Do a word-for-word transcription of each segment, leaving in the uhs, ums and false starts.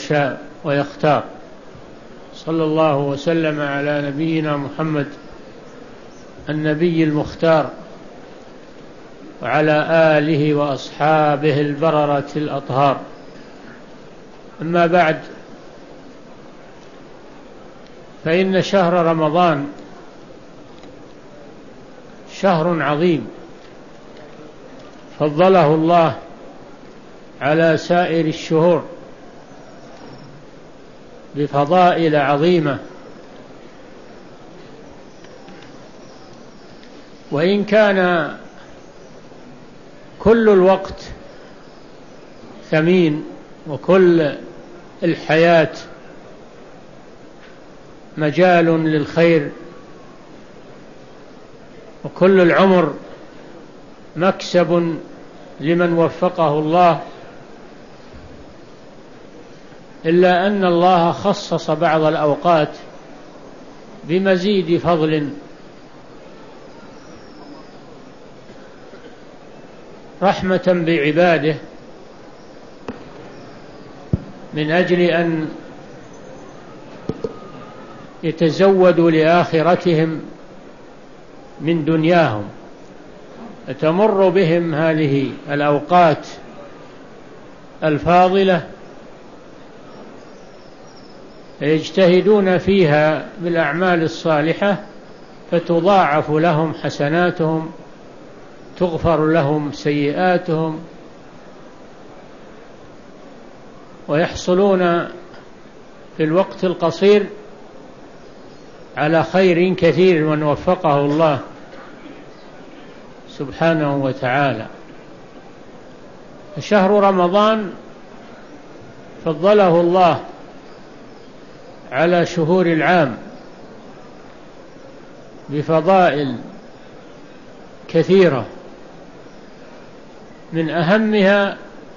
يشاء ويختار. صلى الله وسلم على نبينا محمد النبي المختار، وعلى آله وأصحابه البررة الأطهار. أما بعد، فإن شهر رمضان شهر عظيم فضله الله على سائر الشهور بفضائل عظيمة، وإن كان كل الوقت ثمين وكل الحياة مجال للخير وكل العمر مكسب لمن وفقه الله، إلا أن الله خصص بعض الأوقات بمزيد فضل رحمة بعباده، من أجل أن يتزودوا لآخرتهم من دنياهم، فتمر بهم هذه الأوقات الفاضلة فيجتهدون فيها بالأعمال الصالحة فتضاعف لهم حسناتهم، تغفر لهم سيئاتهم، ويحصلون في الوقت القصير على خير كثير من وفقه الله سبحانه وتعالى. شهر رمضان فضله الله على شهور العام بفضائل كثيرة، من أهمها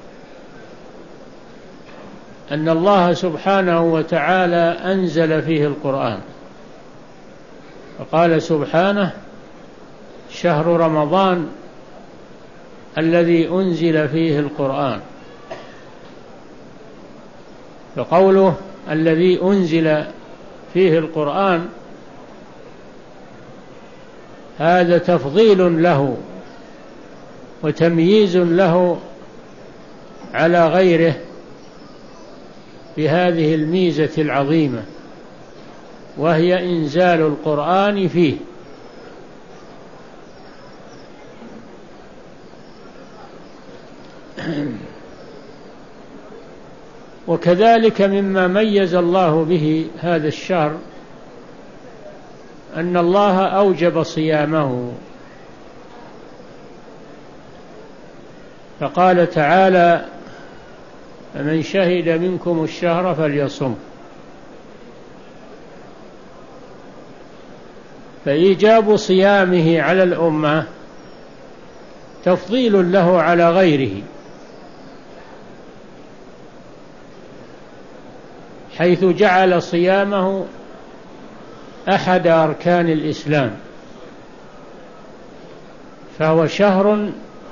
أن الله سبحانه وتعالى أنزل فيه القرآن، فقال سبحانه: شهر رمضان الذي أنزل فيه القرآن. فقوله الذي أنزل فيه القرآن هذا تفضيل له وتمييز له على غيره بهذه الميزة العظيمة، وهي إنزال القرآن فيه. وكذلك مما ميز الله به هذا الشهر أن الله أوجب صيامه، فقال تعالى: فمن شهد منكم الشهر فليصم. فإيجاب صيامه على الأمة تفضيل له على غيره، حيث جعل صيامه أحد أركان الإسلام، فهو شهر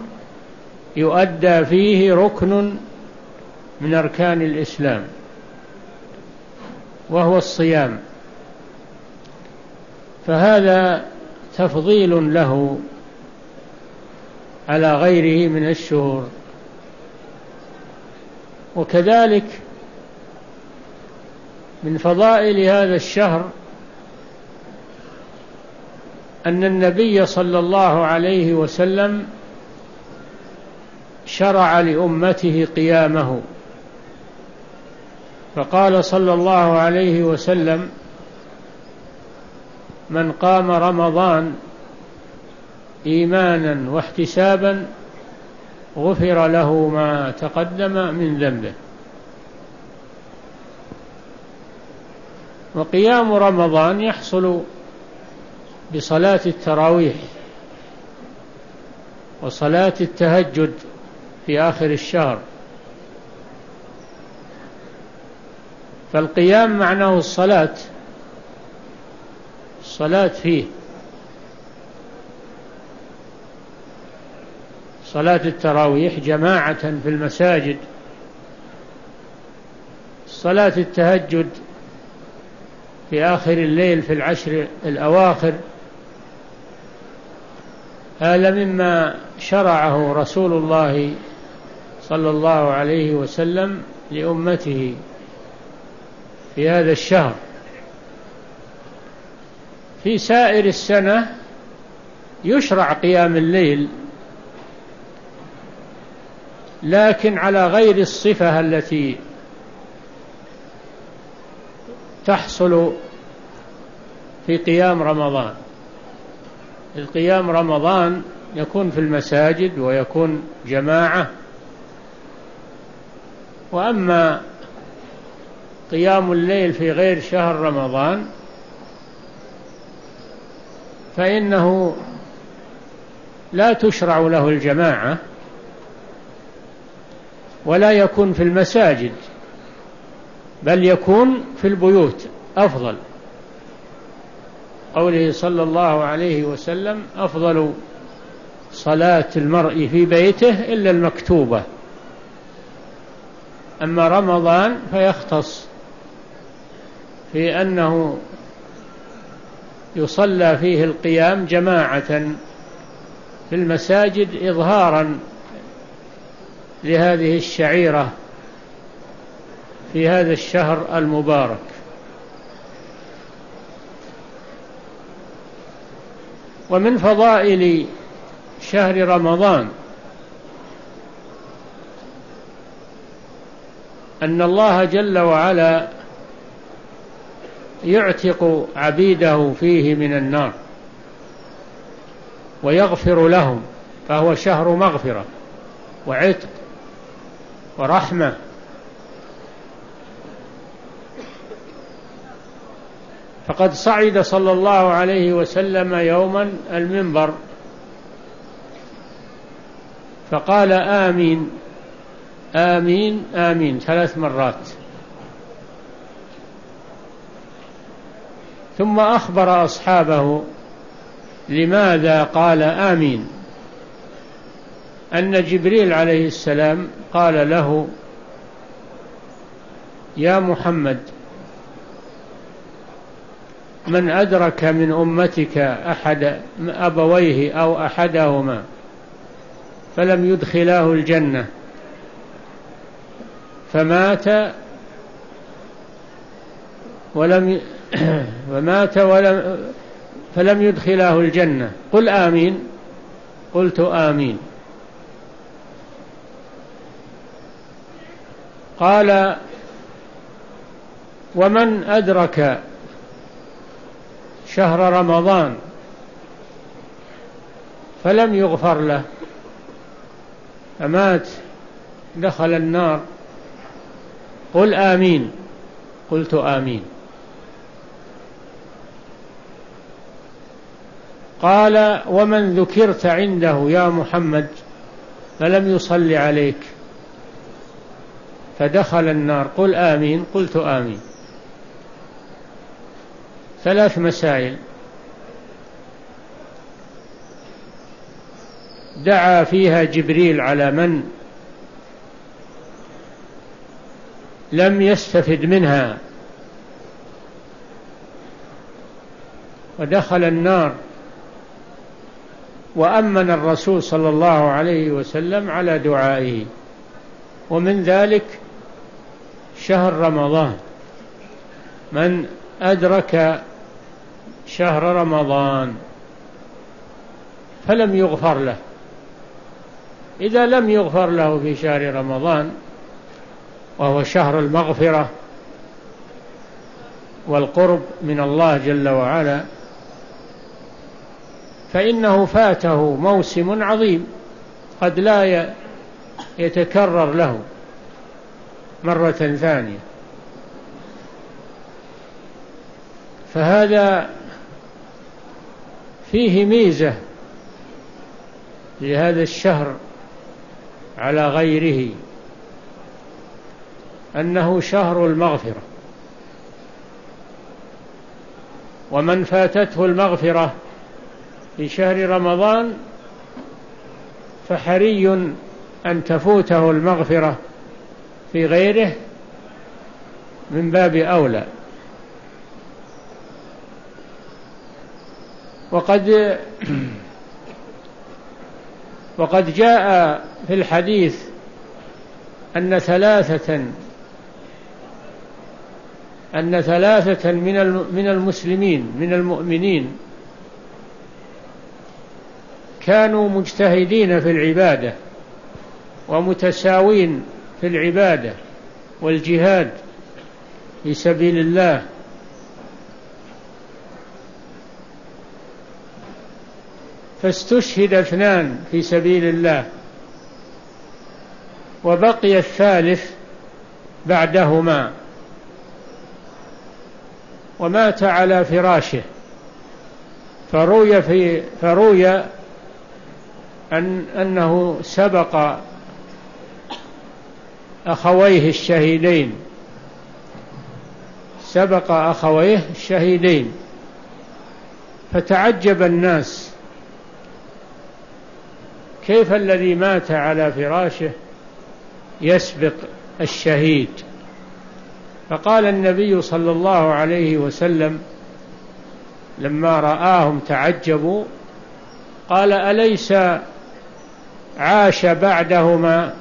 يؤدى فيه ركن من أركان الإسلام وهو الصيام، فهذا تفضيل له على غيره من الشهور. وكذلك من فضائل هذا الشهر أن النبي صلى الله عليه وسلم شرع لأمته قيامه، فقال صلى الله عليه وسلم: من قام رمضان إيمانا واحتسابا غفر له ما تقدم من ذنبه. وقيام رمضان يحصل بصلاة التراويح وصلاة التهجد في آخر الشهر، فالقيام معناه الصلاة الصلاة فيه، صلاة التراويح جماعة في المساجد، صلاة التهجد في آخر الليل في العشر الأواخر هذا مما شرعه رسول الله صلى الله عليه وسلم لأمته في هذا الشهر. في سائر السنة يشرع قيام الليل، لكن على غير الصفة التي تحصل في قيام رمضان. القيام رمضان يكون في المساجد ويكون جماعة، وأما قيام الليل في غير شهر رمضان فإنه لا تشرع له الجماعة ولا يكون في المساجد، بل يكون في البيوت أفضل. قوله صلى الله عليه وسلم: أفضل صلاة المرء في بيته إلا المكتوبة. أما رمضان فيختص في أنه يصلى فيه القيام جماعة في المساجد إظهارا لهذه الشعيرة في هذا الشهر المبارك. ومن فضائل شهر رمضان أن الله جل وعلا يعتق عبيده فيه من النار ويغفر لهم، فهو شهر مغفرة وعتق ورحمة. فقد صعد صلى الله عليه وسلم يوما المنبر فقال: آمين آمين آمين ثلاث مرات، ثم أخبر أصحابه لماذا قال آمين، أن جبريل عليه السلام قال له: يا محمد، من أدرك من أمتك أحد أبويه أو أحدهما فلم يدخلاه الجنة فمات ولم فمات ولم فلم يدخلاه الجنة قل آمين. قلت آمين. قال: ومن أدرك شهر رمضان فلم يغفر له فمات دخل النار قل آمين. قلت آمين. قال: ومن ذكرت عنده يا محمد فلم يصلي عليك فدخل النار قل آمين. قلت آمين. ثلاث مسائل دعا فيها جبريل على من لم يستفد منها ودخل النار، وأمن الرسول صلى الله عليه وسلم على دعائه. ومن ذلك شهر رمضان، من أدرك شهر رمضان فلم يغفر له، إذا لم يغفر له في شهر رمضان وهو شهر المغفرة والقرب من الله جل وعلا فإنه فاته موسم عظيم قد لا يتكرر له مرة ثانية. فهذا فيه ميزة لهذا الشهر على غيره، أنه شهر المغفرة، ومن فاتته المغفرة في شهر رمضان فحري أن تفوته المغفرة في غيره من باب أولى. وقد وقد جاء في الحديث أن ثلاثة أن ثلاثة من المسلمين من المؤمنين كانوا مجتهدين في العبادة ومتساوين في العبادة والجهاد في سبيل الله، فاستشهد اثنان في سبيل الله وبقي الثالث بعدهما، ومات على فراشه. فروي في فروي أن أنه سبق أخويه الشهيدين سبق أخويه الشهيدين فتعجب الناس، كيف الذي مات على فراشه يسبق الشهيد؟ فقال النبي صلى الله عليه وسلم لما رآهم تعجبوا قال: أليس عاش بعدهما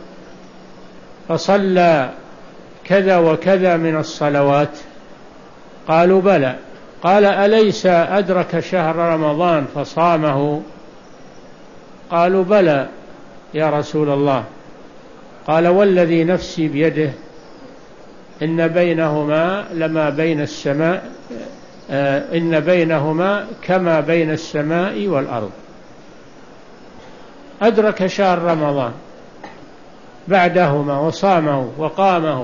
فصلى كذا وكذا من الصلوات؟ قالوا: بلى. قال: أليس أدرك شهر رمضان فصامه؟ قالوا: بلى يا رسول الله. قال: والذي نفسي بيده إن بينهما لما بين السماء آه إن بينهما كما بين السماء والأرض. أدرك شهر رمضان بعدهما وصامه وقامه،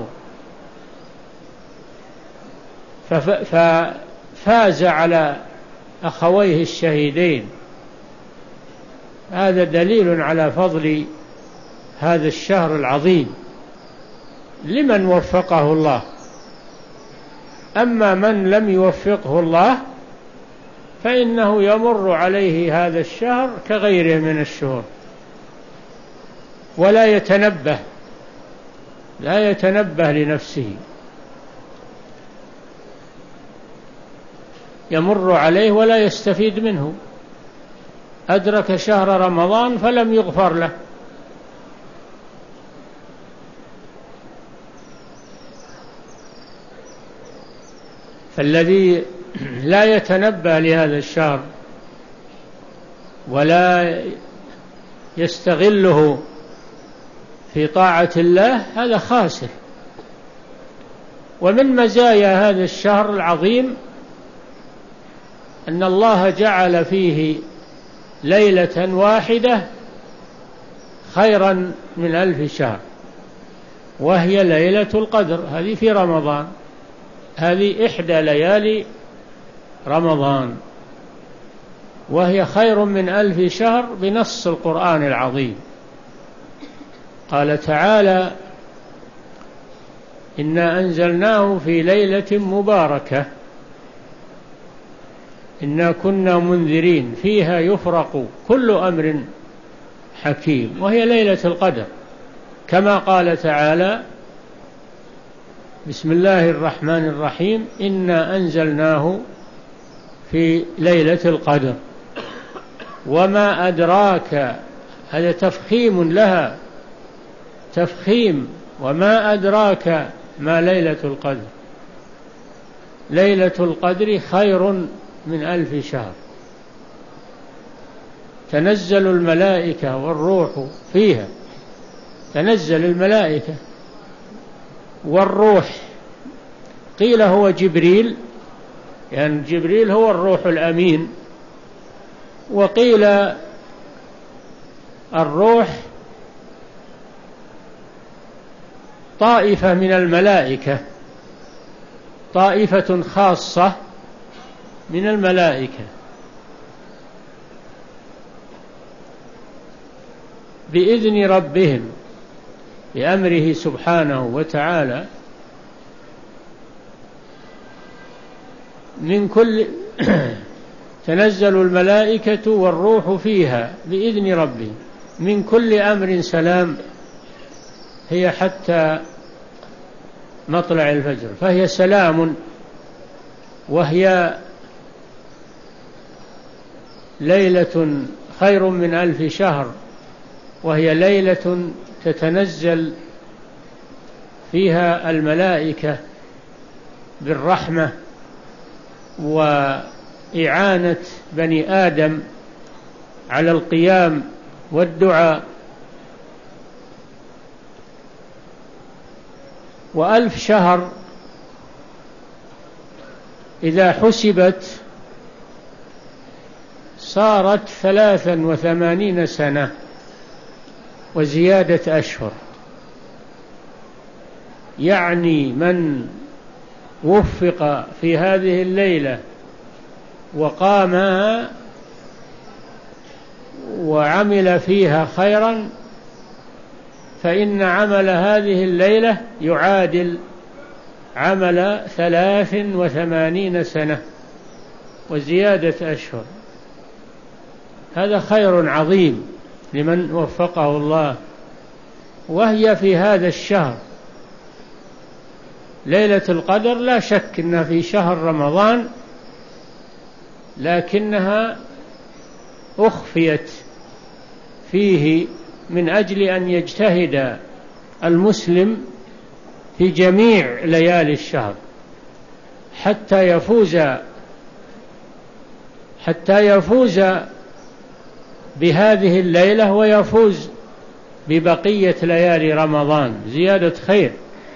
ففاز على أخويه الشهيدين. هذا دليل على فضل هذا الشهر العظيم لمن وفقه الله. أما من لم يوفقه الله فإنه يمر عليه هذا الشهر كغيره من الشهور، ولا يتنبه لا يتنبه لنفسه، يمر عليه ولا يستفيد منه. أدرك شهر رمضان فلم يغفر له. فالذي لا يتنبه لهذا الشهر ولا يستغله في طاعة الله هذا خاسر. ومن مزايا هذا الشهر العظيم أن الله جعل فيه ليلة واحدة خيرا من ألف شهر، وهي ليلة القدر. هذه في رمضان، هذه إحدى ليالي رمضان، وهي خير من ألف شهر بنص القرآن العظيم. قال تعالى: إنا أنزلناه في ليلة مباركة إنا كنا منذرين فيها يفرق كل أمر حكيم، وهي ليلة القدر. كما قال تعالى: بسم الله الرحمن الرحيم إنا أنزلناه في ليلة القدر وما أدراك. هذا تفخيم لها، تفخيم. وما أدراك ما ليلة القدر. ليلة القدر خير من ألف شهر. تنزل الملائكة والروح فيها، تنزل الملائكة والروح. قيل هو جبريل، يعني جبريل هو الروح الأمين، وقيل الروح طائفة من الملائكة، طائفة خاصة من الملائكة بإذن ربهم بأمره سبحانه وتعالى من كل تنزل الملائكة والروح فيها بإذن ربهم من كل أمر سلام، هي حتى مطلع الفجر، فهي سلام، وهي ليلة خير من ألف شهر، وهي ليلة تتنزل فيها الملائكة بالرحمة وإعانة بني آدم على القيام والدعاء. وألف شهر إذا حسبت صارت ثلاثا وثمانين سنة وزيادة أشهر، يعني من وفق في هذه الليلة وقامها وعمل فيها خيرا فإن عمل هذه الليلة يعادل عمل ثلاث وثمانين سنة وزيادة أشهر. هذا خير عظيم لمن وفقه الله. وهي في هذا الشهر ليلة القدر، لا شك أنها في شهر رمضان، لكنها أخفيت فيه من أجل أن يجتهد المسلم في جميع ليالي الشهر حتى يفوز حتى يفوز بهذه الليلة ويفوز ببقية ليالي رمضان زيادة خير.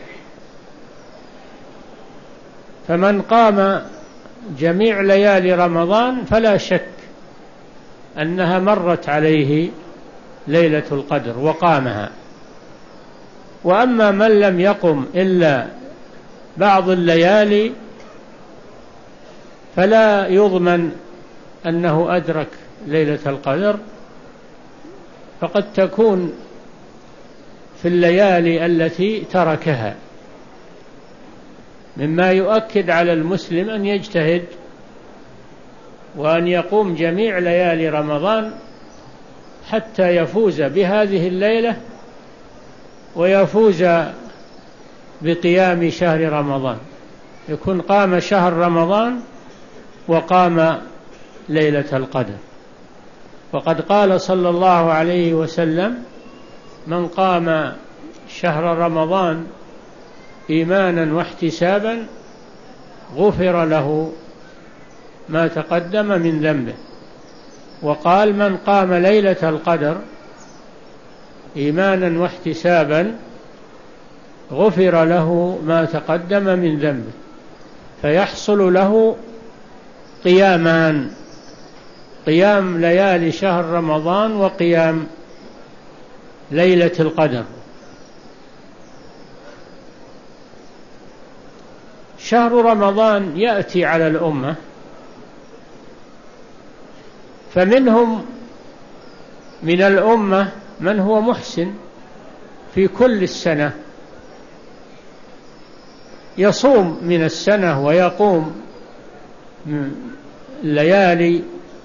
فمن قام جميع ليالي رمضان فلا شك أنها مرت عليه ليلة القدر وقامها. وأما من لم يقم إلا بعض الليالي فلا يضمن أنه أدرك ليلة القدر، فقد تكون في الليالي التي تركها، مما يؤكد على المسلم أن يجتهد وأن يقوم جميع ليالي رمضان حتى يفوز بهذه الليلة ويفوز بقيام شهر رمضان، يكون قام شهر رمضان وقام ليلة القدر. وقد قال صلى الله عليه وسلم: من قام شهر رمضان إيمانا واحتسابا غفر له ما تقدم من ذنبه. وقال: من قام ليلة القدر إيمانا واحتسابا غفر له ما تقدم من ذنبه. فيحصل له قيامان: قيام ليالي شهر رمضان وقيام ليلة القدر. شهر رمضان يأتي على الأمة، فمنهم من الأمة من هو محسن في كل السنة، يصوم من السنة ويقوم ليالي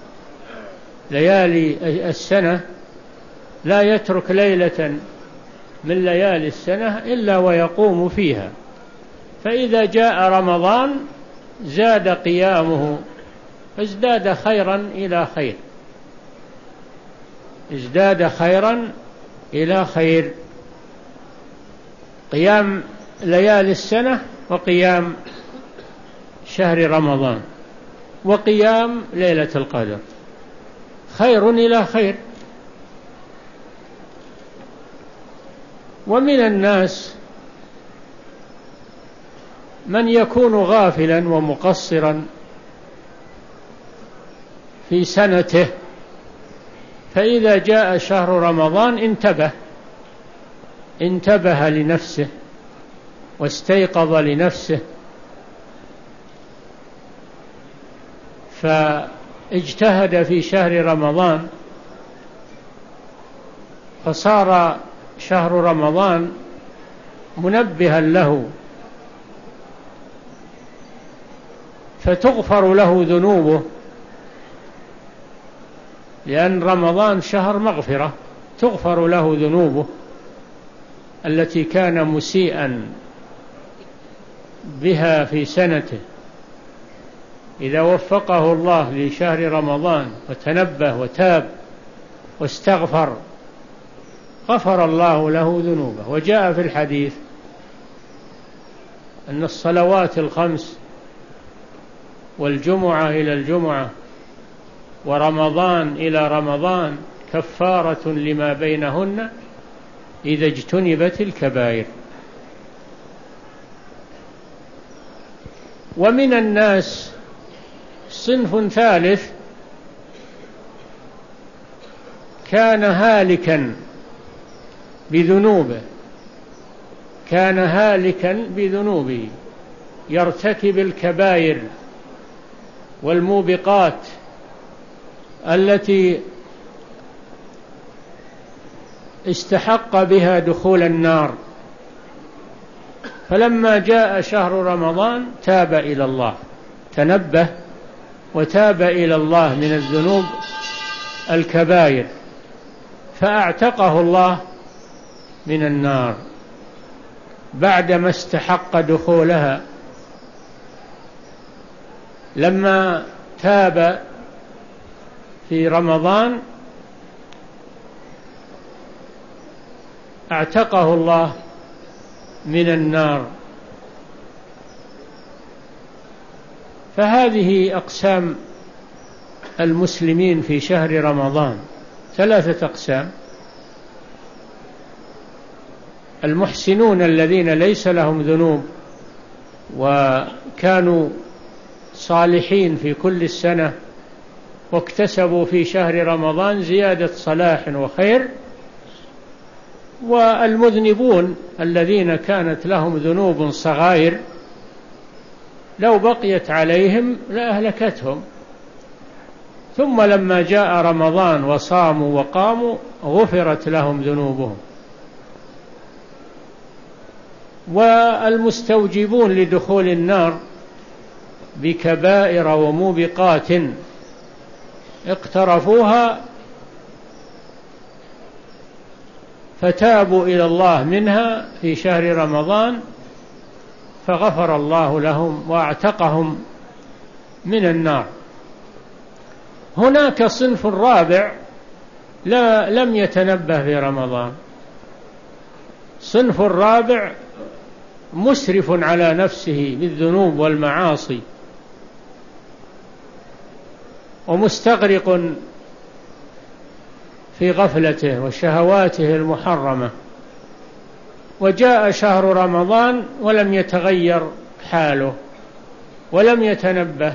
ليالي السنة، لا يترك ليلة من ليالي السنة إلا ويقوم فيها. فإذا جاء رمضان زاد قيامه فازداد خيرا إلى خير، ازداد خيرا إلى خير. قيام ليالي السنة وقيام شهر رمضان وقيام ليلة القدر خير إلى خير. ومن الناس من يكون غافلا ومقصرا في سنته، فإذا جاء شهر رمضان انتبه انتبه لنفسه واستيقظ لنفسه، فاجتهد في شهر رمضان، فصار شهر رمضان منبها له، فتغفر له ذنوبه، لأن رمضان شهر مغفرة، تغفر له ذنوبه التي كان مسيئا بها في سنته، إذا وفقه الله لشهر رمضان وتنبه وتاب واستغفر غفر الله له ذنوبه. وجاء في الحديث أن الصلوات الخمس والجمعة إلى الجمعة ورمضان إلى رمضان كفارة لما بينهن إذا اجتنبت الكبائر. ومن الناس صنف ثالث كان هالكا بذنوبه كان هالكا بذنوبه يرتكب الكبائر والموبقات التي استحق بها دخول النار، فلما جاء شهر رمضان تاب إلى الله، تنبه وتاب إلى الله من الذنوب الكبائر، فأعتقه الله من النار بعدما استحق دخولها. لما تاب في رمضان اعتقه الله من النار. فهذه أقسام المسلمين في شهر رمضان، ثلاثة أقسام: المحسنون الذين ليس لهم ذنوب وكانوا صالحين في كل السنة واكتسبوا في شهر رمضان زيادة صلاح وخير، والمذنبون الذين كانت لهم ذنوب صغائر لو بقيت عليهم لأهلكتهم، ثم لما جاء رمضان وصاموا وقاموا غفرت لهم ذنوبهم. والمستوجبون لدخول النار بكبائر وموبقات اقترفوها فتابوا إلى الله منها في شهر رمضان فغفر الله لهم واعتقهم من النار. هناك صنف رابع لا لم يتنبه في رمضان، صنف رابع مسرف على نفسه بالذنوب والمعاصي ومستغرق في غفلته وشهواته المحرمة، وجاء شهر رمضان ولم يتغير حاله ولم يتنبه،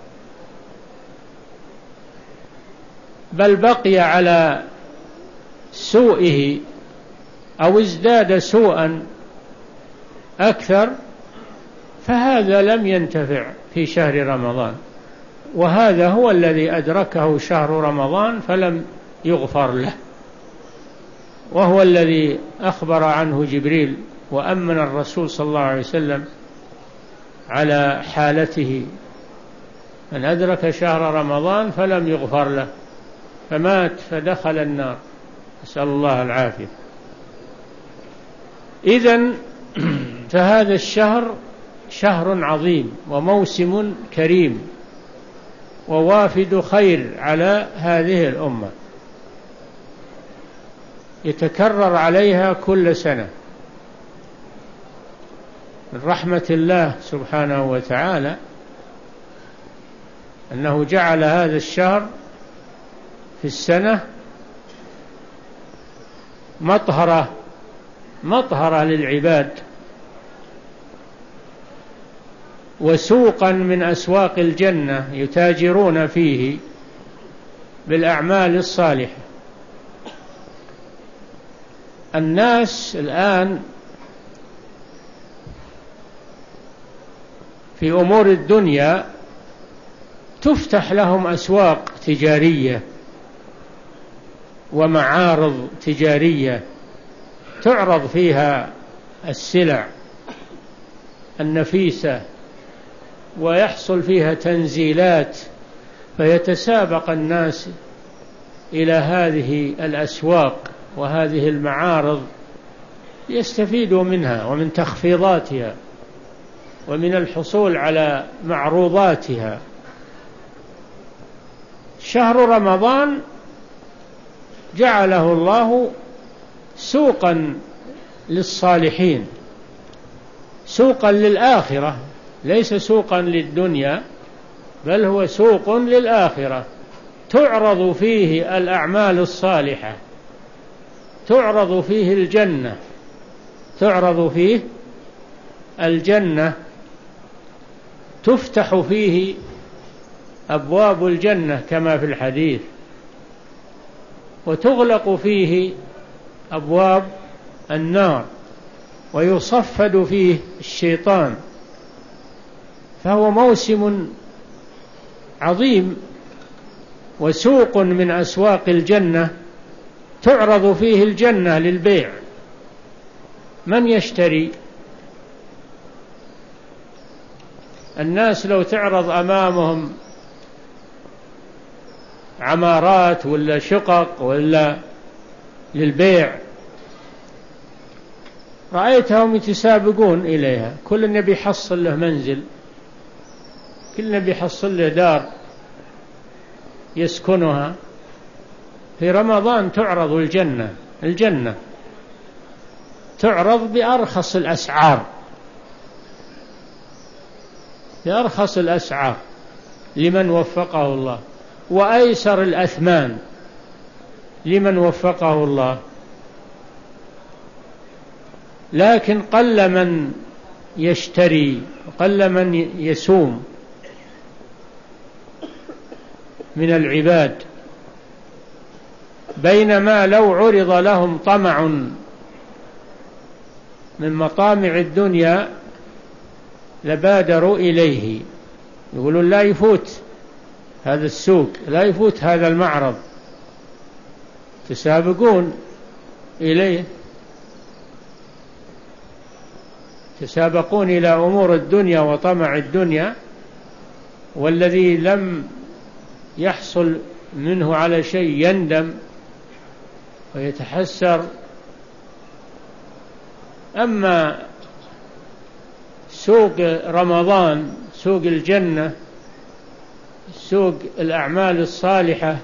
بل بقي على سوءه أو ازداد سوءا أكثر، فهذا لم ينتفع في شهر رمضان. وهذا هو الذي أدركه شهر رمضان فلم يغفر له، وهو الذي أخبر عنه جبريل وأمن الرسول صلى الله عليه وسلم على حالته: من أدرك شهر رمضان فلم يغفر له فمات فدخل النار، نسأل الله العافية. إذن فهذا الشهر شهر عظيم وموسم كريم ووافد خير على هذه الأمة، يتكرر عليها كل سنة من رحمة الله سبحانه وتعالى أنه جعل هذا الشهر في السنة مطهرة مطهرة للعباد وسوقا من أسواق الجنة يتاجرون فيه بالأعمال الصالحة. الناس الآن في أمور الدنيا تفتح لهم أسواق تجارية ومعارض تجارية تعرض فيها السلع النفيسة ويحصل فيها تنزيلات، فيتسابق الناس إلى هذه الأسواق وهذه المعارض يستفيدوا منها ومن تخفيضاتها. ومن الحصول على معروضاتها. شهر رمضان جعله الله سوقا للصالحين، سوقا للآخرة، ليس سوقا للدنيا، بل هو سوق للآخرة، تعرض فيه الأعمال الصالحة، تعرض فيه الجنة، تعرض فيه الجنة، تفتح فيه أبواب الجنة كما في الحديث، وتغلق فيه أبواب النار، ويصفد فيه الشيطان. فهو موسم عظيم وسوق من أسواق الجنة، تعرض فيه الجنة للبيع. من يشتري؟ الناس لو تعرض أمامهم عمارات ولا شقق ولا للبيع رأيتهم يتسابقون إليها، كل النبي يحصل له منزل، كل النبي يحصل له دار يسكنها. في رمضان تعرض الجنة، الجنة تعرض بأرخص الأسعار، بأرخص الأسعار لمن وفقه الله، وأيسر الأثمان لمن وفقه الله. لكن قل من يشتري، قل من يسوم من العباد، بينما لو عرض لهم طمع من مطامع الدنيا لبادروا إليه، يقولون لا يفوت هذا السوق، لا يفوت هذا المعرض، تسابقون إليه، تسابقون إلى أمور الدنيا وطمع الدنيا. والذي لم يحصل منه على شيء يندم ويتحسر. أما سوق رمضان، سوق الجنة، سوق الأعمال الصالحة،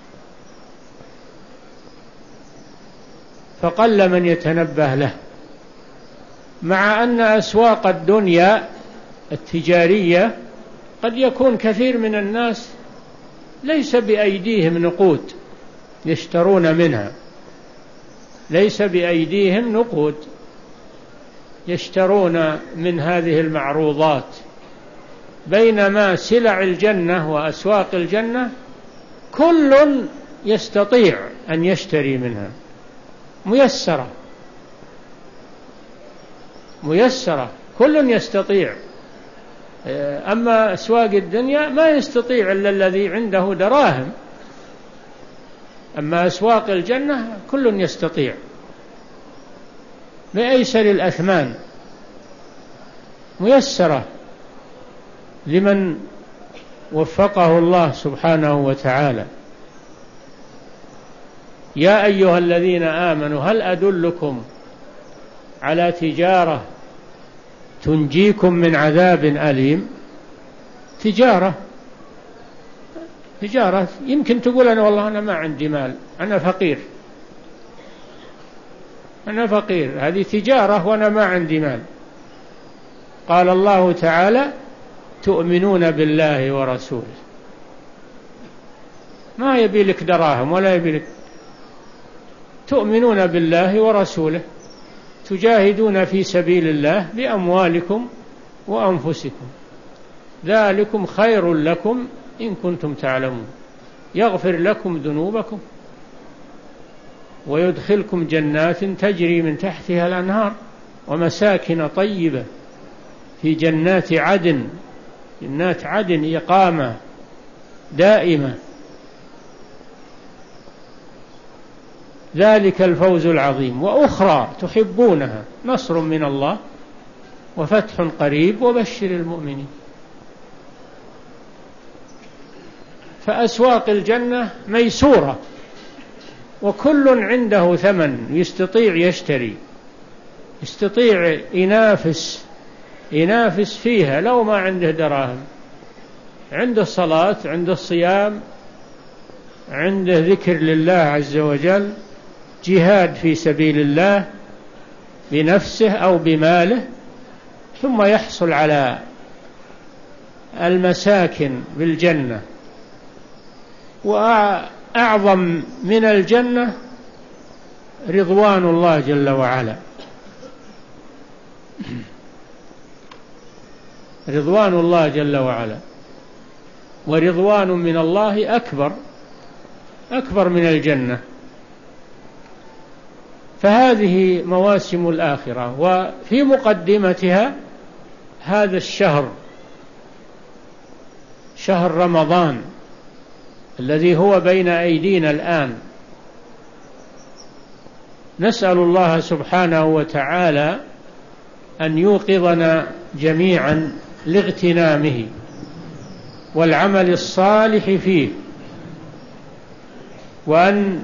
فقل من يتنبه له، مع أن أسواق الدنيا التجارية قد يكون كثير من الناس ليس بأيديهم نقود يشترون منها، ليس بأيديهم نقود يشترون من هذه المعروضات، بينما سلع الجنة وأسواق الجنة كل يستطيع أن يشتري منها، ميسرة ميسرة، كل يستطيع. أما أسواق الدنيا ما يستطيع إلا الذي عنده دراهم، أما أسواق الجنة كل يستطيع بأيسر الأثمان، ميسرة لمن وفقه الله سبحانه وتعالى. يا أيها الذين آمنوا هل أدلكم على تجارة تنجيكم من عذاب أليم؟ تجارة تجارة يمكن تقول أنا والله أنا ما عندي مال، أنا فقير، أنا فقير، هذه تجارة وأنا ما عندي مال. قال الله تعالى تؤمنون بالله ورسوله، ما يبي لك دراهم ولا يبي لك، تؤمنون بالله ورسوله، تجاهدون في سبيل الله بأموالكم وأنفسكم، ذلكم خير لكم إن كنتم تعلمون، يغفر لكم ذنوبكم ويدخلكم جنات تجري من تحتها الأنهار ومساكن طيبة في جنات عدن، جنات عدن إقامة دائمة، ذلك الفوز العظيم. وأخرى تحبونها نصر من الله وفتح قريب وبشر المؤمنين. فأسواق الجنة ميسورة، وكل عنده ثمن، يستطيع يشتري، يستطيع ينافس ينافس فيها لو ما عنده دراهم، عنده صلاة، عنده صيام، عنده ذكر لله عز وجل، جهاد في سبيل الله بنفسه أو بماله، ثم يحصل على المساكن بالجنة. وأعظم من الجنة رضوان الله جل وعلا، رضوان الله جل وعلا، ورضوان من الله أكبر أكبر من الجنة. فهذه مواسم الآخرة، وفي مقدمتها هذا الشهر، شهر رمضان الذي هو بين أيدينا الآن. نسأل الله سبحانه وتعالى أن يوقظنا جميعا لاغتنامه والعمل الصالح فيه، وأن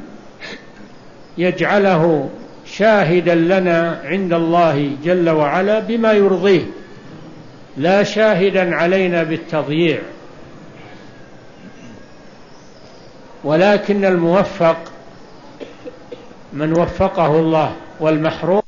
يجعله شاهدا لنا عند الله جل وعلا بما يرضيه، لا شاهدا علينا بالتضييع. ولكن الموفق من وفقه الله، والمحروم